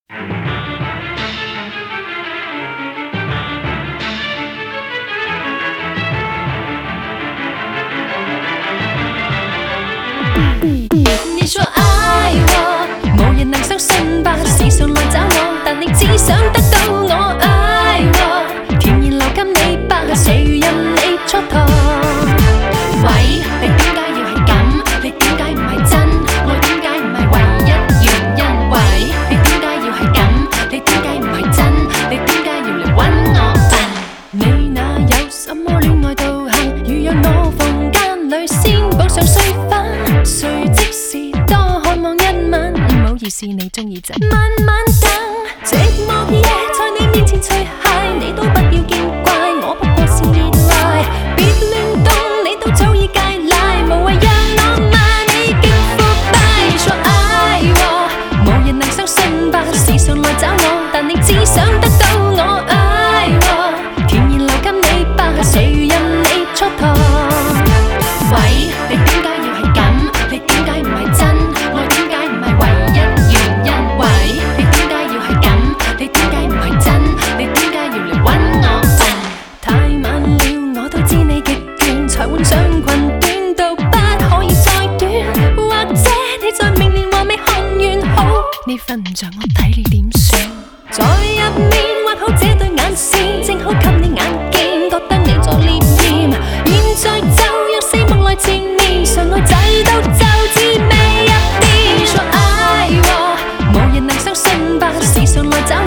你說愛我，無人能相信吧？時常來找我，但你只想得到我愛我，甜言留給你吧，誰任你蹉跎。喂，你點解要係咁？你點解唔係真？我點解唔係唯一原因？喂，你點解要係咁？你點解唔係真？你點解要嚟搵我？你那有什麼戀愛道行？如讓我房間裏先補上碎粉，誰即時多渴望一吻？唔好意思，你鍾意陣慢慢等，寂寞夜在你面前除鞋，你都不要見怪，我不過是熱賴，別亂動，你都早已戒賴，無謂讓我罵你極腐敗。說愛我，無人能相信吧？時常來找我，但你只想得到我愛我，甜言留給你吧，誰任你蹉跎。喂，你點解要係咁？你點解唔係真？我點解唔係唯一原因？喂，你點解要係咁？你點解唔係真？你點解要嚟搵我？太晚了，我都知你極倦，才換上裙短到不可以再短，或者你在明年還未看完好，你瞓唔着我睇你點算？在入面畫好這對眼線，正好給你眼見，覺得你在烈焰，現在就若死夢來纏綿，常愛制到就至未入電。說愛我，無人能相信吧？時常來找